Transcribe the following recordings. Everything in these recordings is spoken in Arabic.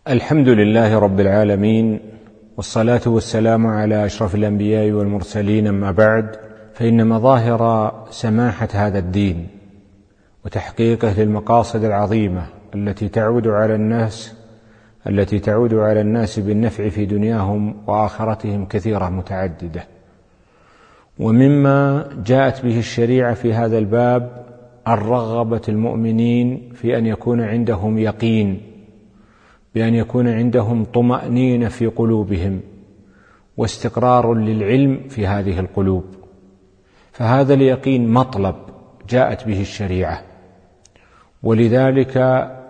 الحمد لله رب العالمين، والصلاة والسلام على أشرف الأنبياء والمرسلين، أما بعد، فإن مظاهر سماحة هذا الدين وتحقيقه للمقاصد العظيمة التي تعود على الناس بالنفع في دنياهم وآخرتهم كثيرة متعددة. ومما جاءت به الشريعة في هذا الباب الرغبة المؤمنين في أن يكون عندهم يقين، بأن يكون عندهم طمأنينة في قلوبهم واستقرار للعلم في هذه القلوب. فهذا اليقين مطلب جاءت به الشريعة، ولذلك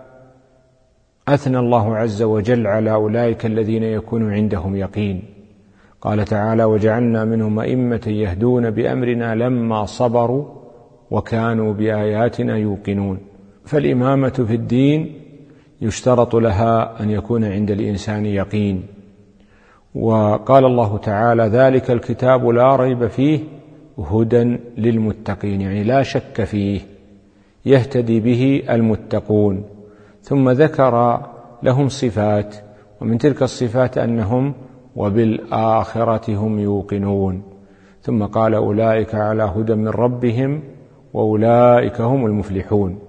أثنى الله عز وجل على أولئك الذين يكون عندهم يقين. قال تعالى: وجعلنا منهم أئمة يهدون بأمرنا لما صبروا وكانوا بآياتنا يوقنون. فالإمامة في الدين يشترط لها أن يكون عند الإنسان يقين. وقال الله تعالى: ذلك الكتاب لا ريب فيه هدى للمتقين، يعني لا شك فيه، يهتدي به المتقون. ثم ذكر لهم صفات، ومن تلك الصفات أنهم وبالآخرة هم يوقنون. ثم قال: أولئك على هدى من ربهم وأولئك هم المفلحون.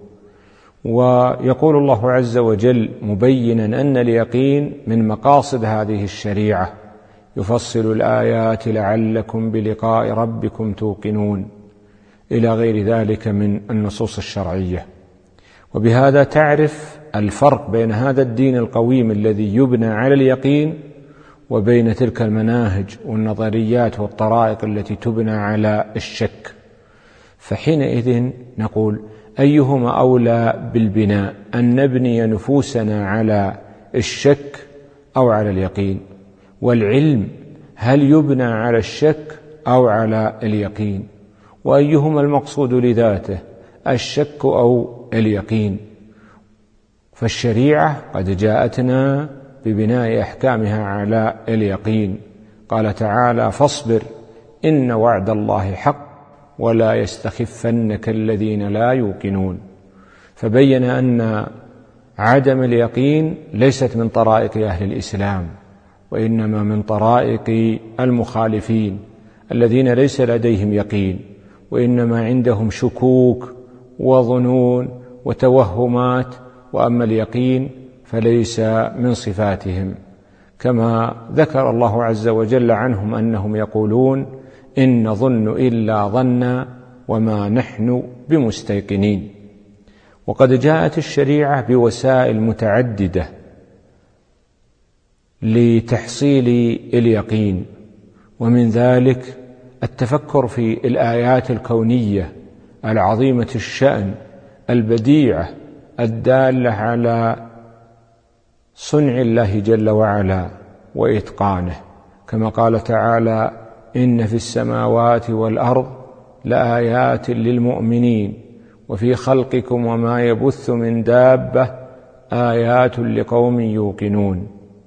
ويقول الله عز وجل مبينا أن اليقين من مقاصد هذه الشريعة: يفصل الآيات لعلكم بلقاء ربكم توقنون، إلى غير ذلك من النصوص الشرعية. وبهذا تعرف الفرق بين هذا الدين القويم الذي يبنى على اليقين وبين تلك المناهج والنظريات والطرائق التي تبنى على الشك. فحينئذ نقول: أيهما أولى بالبناء، أن نبني نفوسنا على الشك أو على اليقين؟ والعلم هل يبنى على الشك أو على اليقين؟ وأيهما المقصود لذاته، الشك أو اليقين؟ فالشريعة قد جاءتنا ببناء أحكامها على اليقين. قال تعالى: فاصبر إن وعد الله حق ولا يستخفنك الذين لا يوقنون. فبين أن عدم اليقين ليست من طرائق أهل الإسلام، وإنما من طرائق المخالفين الذين ليس لديهم يقين، وإنما عندهم شكوك وظنون وتوهمات. وأما اليقين فليس من صفاتهم، كما ذكر الله عز وجل عنهم أنهم يقولون: إن نظن إلا ظنا وما نحن بمستيقنين. وقد جاءت الشريعة بوسائل متعددة لتحصيل اليقين، ومن ذلك التفكر في الآيات الكونية العظيمة الشأن البديعة الدالة على صنع الله جل وعلا وإتقانه، كما قال تعالى: إن في السماوات والأرض لآيات للمؤمنين وفي خلقكم وما يبث من دابة آيات لقوم يوقنون.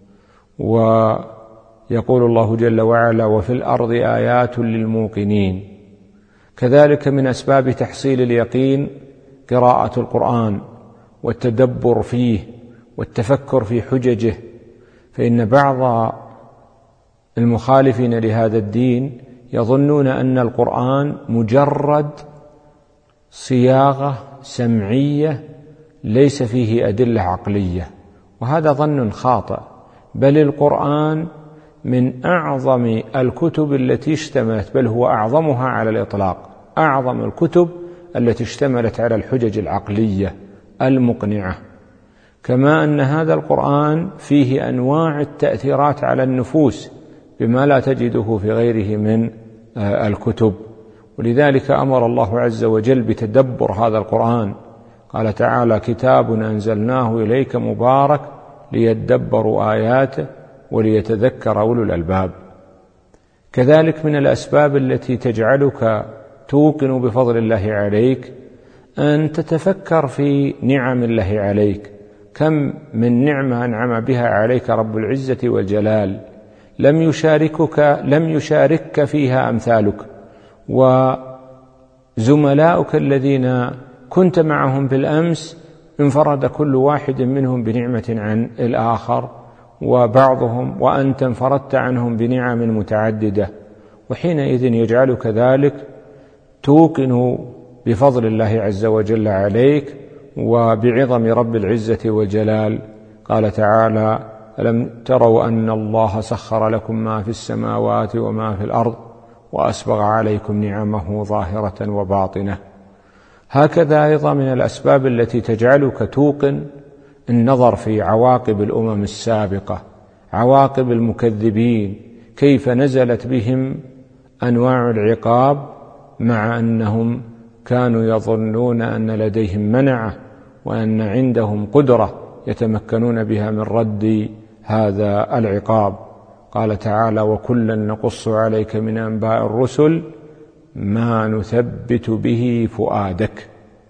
ويقول الله جل وعلا: وفي الأرض آيات للموقنين. كذلك من أسباب تحصيل اليقين قراءة القرآن والتدبر فيه والتفكر في حججه. فإن بعض المخالفين لهذا الدين يظنون أن القرآن مجرد صياغة سمعية ليس فيه أدلة عقلية، وهذا ظن خاطئ. بل القرآن من أعظم الكتب التي اشتملت، بل هو أعظمها على الإطلاق، أعظم الكتب التي اشتملت على الحجج العقلية المقنعة. كما أن هذا القرآن فيه أنواع التأثيرات على النفوس بما لا تجده في غيره من الكتب. ولذلك أمر الله عز وجل بتدبر هذا القرآن. قال تعالى: كتاب أنزلناه إليك مبارك ليدبروا آياته وليتذكر أولو الألباب. كذلك من الأسباب التي تجعلك توقن بفضل الله عليك أن تتفكر في نعم الله عليك. كم من نعمة أنعم بها عليك رب العزة والجلال لم يشاركك فيها أمثالك، وزملاؤك الذين كنت معهم بالأمس انفرد كل واحد منهم بنعمة عن الآخر وبعضهم، وأنت انفردت عنهم بنعم متعددة، وحينئذ يجعلك ذلك توقن بفضل الله عز وجل عليك وبعظم رب العزة والجلال. قال تعالى: ألم تروا أن الله سخر لكم ما في السماوات وما في الأرض وأسبغ عليكم نعمه ظاهرة وباطنة. هكذا أيضا من الأسباب التي تجعلك توقن النظر في عواقب الأمم السابقة، عواقب المكذبين، كيف نزلت بهم أنواع العقاب مع أنهم كانوا يظنون أن لديهم منعة وأن عندهم قدرة يتمكنون بها من رد هذا العقاب. قال تعالى: وكلا نقص عليك من أنباء الرسل ما نثبت به فؤادك.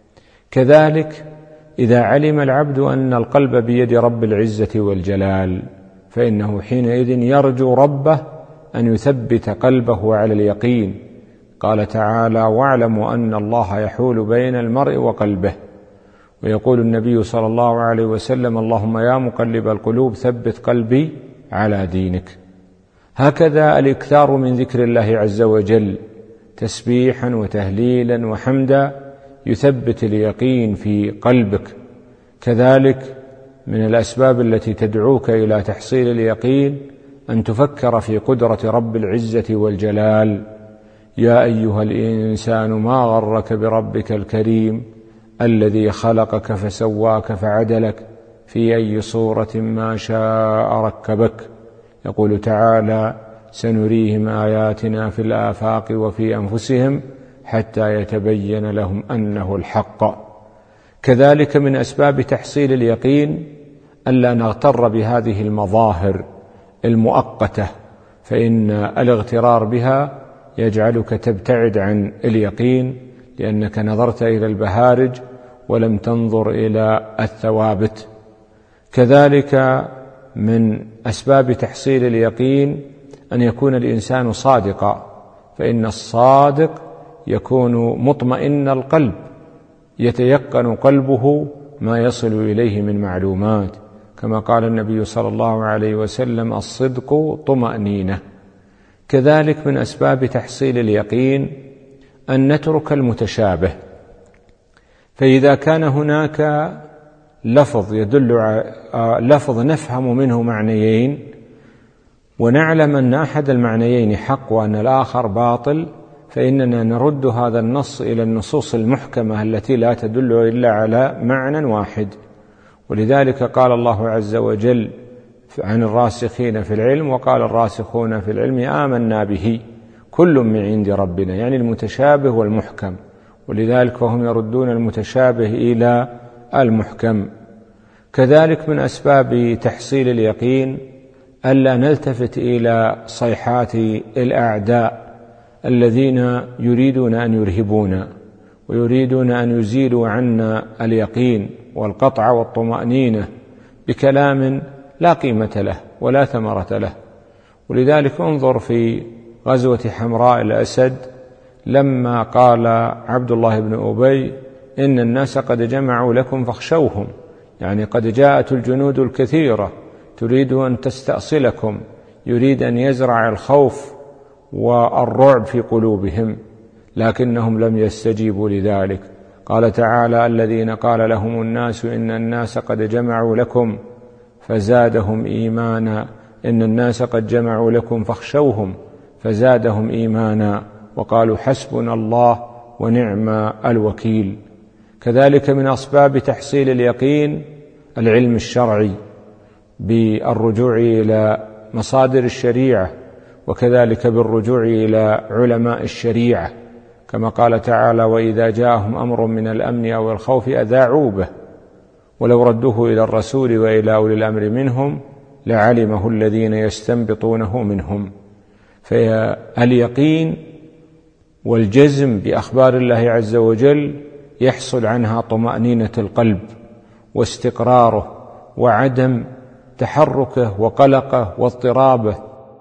كذلك إذا علم العبد أن القلب بيد رب العزة والجلال فإنه حينئذ يرجو ربه أن يثبت قلبه على اليقين. قال تعالى: واعلموا أن الله يحول بين المرء وقلبه. ويقول النبي صلى الله عليه وسلم: اللهم يا مقلب القلوب ثبت قلبي على دينك. هكذا الإكثار من ذكر الله عز وجل تسبيحا وتهليلا وحمدا يثبت اليقين في قلبك. كذلك من الأسباب التي تدعوك إلى تحصيل اليقين أن تفكر في قدرة رب العزة والجلال. يا أيها الإنسان ما غرك بربك الكريم الذي خلقك فسواك فعدلك في أي صورة ما شاء ركبك. يقول تعالى: سنريهم آياتنا في الآفاق وفي أنفسهم حتى يتبين لهم أنه الحق. كذلك من أسباب تحصيل اليقين ألا نغتر بهذه المظاهر المؤقتة، فإن الاغترار بها يجعلك تبتعد عن اليقين، لأنك نظرت إلى البهارج ولم تنظر إلى الثوابت. كذلك من أسباب تحصيل اليقين أن يكون الإنسان صادقا، فإن الصادق يكون مطمئن القلب، يتيقن قلبه ما يصل إليه من معلومات، كما قال النبي صلى الله عليه وسلم: الصدق طمأنينة. كذلك من أسباب تحصيل اليقين أن نترك المتشابه، فإذا كان هناك لفظ يدل على لفظ نفهم منه معنيين ونعلم أن أحد المعنيين حق وأن الآخر باطل، فإننا نرد هذا النص إلى النصوص المحكمة التي لا تدل إلا على معنى واحد. ولذلك قال الله عز وجل عن الراسخين في العلم: وقال الراسخون في العلم آمنا به كل من عند ربنا، يعني المتشابه والمحكم، ولذلك فهم يردون المتشابه إلى المحكم. كذلك من أسباب تحصيل اليقين ألا نلتفت إلى صيحات الأعداء الذين يريدون أن يرهبونا ويريدون أن يزيلوا عنا اليقين والقطع والطمأنينة بكلام لا قيمة له ولا ثمرة له. ولذلك انظر في غزوة حمراء الأسد لما قال عبد الله بن أبي: إن الناس قد جمعوا لكم فاخشوهم، يعني قد جاءت الجنود الكثيرة تريد أن تستأصلكم، يريد أن يزرع الخوف والرعب في قلوبهم، لكنهم لم يستجيبوا لذلك. قال تعالى: الذين قال لهم الناس إن الناس قد جمعوا لكم فزادهم إيمانا، إن الناس قد جمعوا لكم فاخشوهم فزادهم إيمانا وقالوا حسبنا الله ونعم الوكيل. كذلك من أسباب تحصيل اليقين العلم الشرعي بالرجوع إلى مصادر الشريعة، وكذلك بالرجوع إلى علماء الشريعة، كما قال تعالى: وإذا جاءهم أمر من الأمن أو الخوف أذاعوا به ولو ردوه إلى الرسول وإلى أولي الأمر منهم لعلمه الذين يستنبطونه منهم. فاليقين والجزم بأخبار الله عز وجل يحصل عنها طمأنينة القلب واستقراره وعدم تحركه وقلقه واضطرابه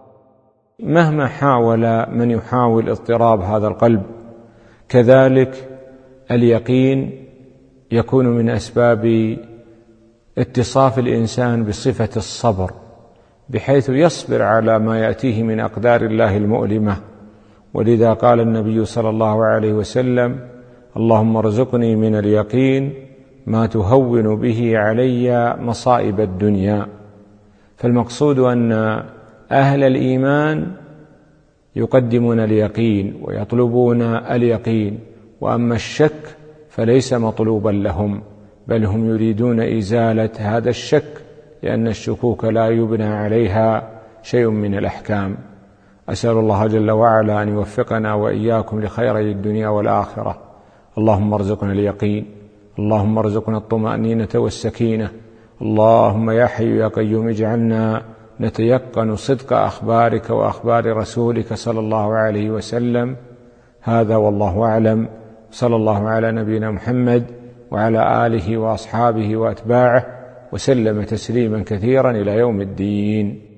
مهما حاول من يحاول اضطراب هذا القلب. كذلك اليقين يكون من أسباب اتصاف الإنسان بصفة الصبر، بحيث يصبر على ما يأتيه من أقدار الله المؤلمة. ولذا قال النبي صلى الله عليه وسلم: اللهم ارزقني من اليقين ما تهون به علي مصائب الدنيا. فالمقصود أن أهل الإيمان يقدمون اليقين ويطلبون اليقين، وأما الشك فليس مطلوبا لهم، بل هم يريدون إزالة هذا الشك، لأن الشكوك لا يبنى عليها شيء من الأحكام. أسأل الله جل وعلا أن يوفقنا وإياكم لخيري الدنيا والآخرة. اللهم ارزقنا اليقين، اللهم ارزقنا الطمأنينة والسكينة. اللهم يا حي يا قيوم اجعلنا نتيقن صدق أخبارك وأخبار رسولك صلى الله عليه وسلم. هذا والله أعلم. صلى الله على نبينا محمد وعلى آله وأصحابه وأتباعه وسلم تسليما كثيرا إلى يوم الدين.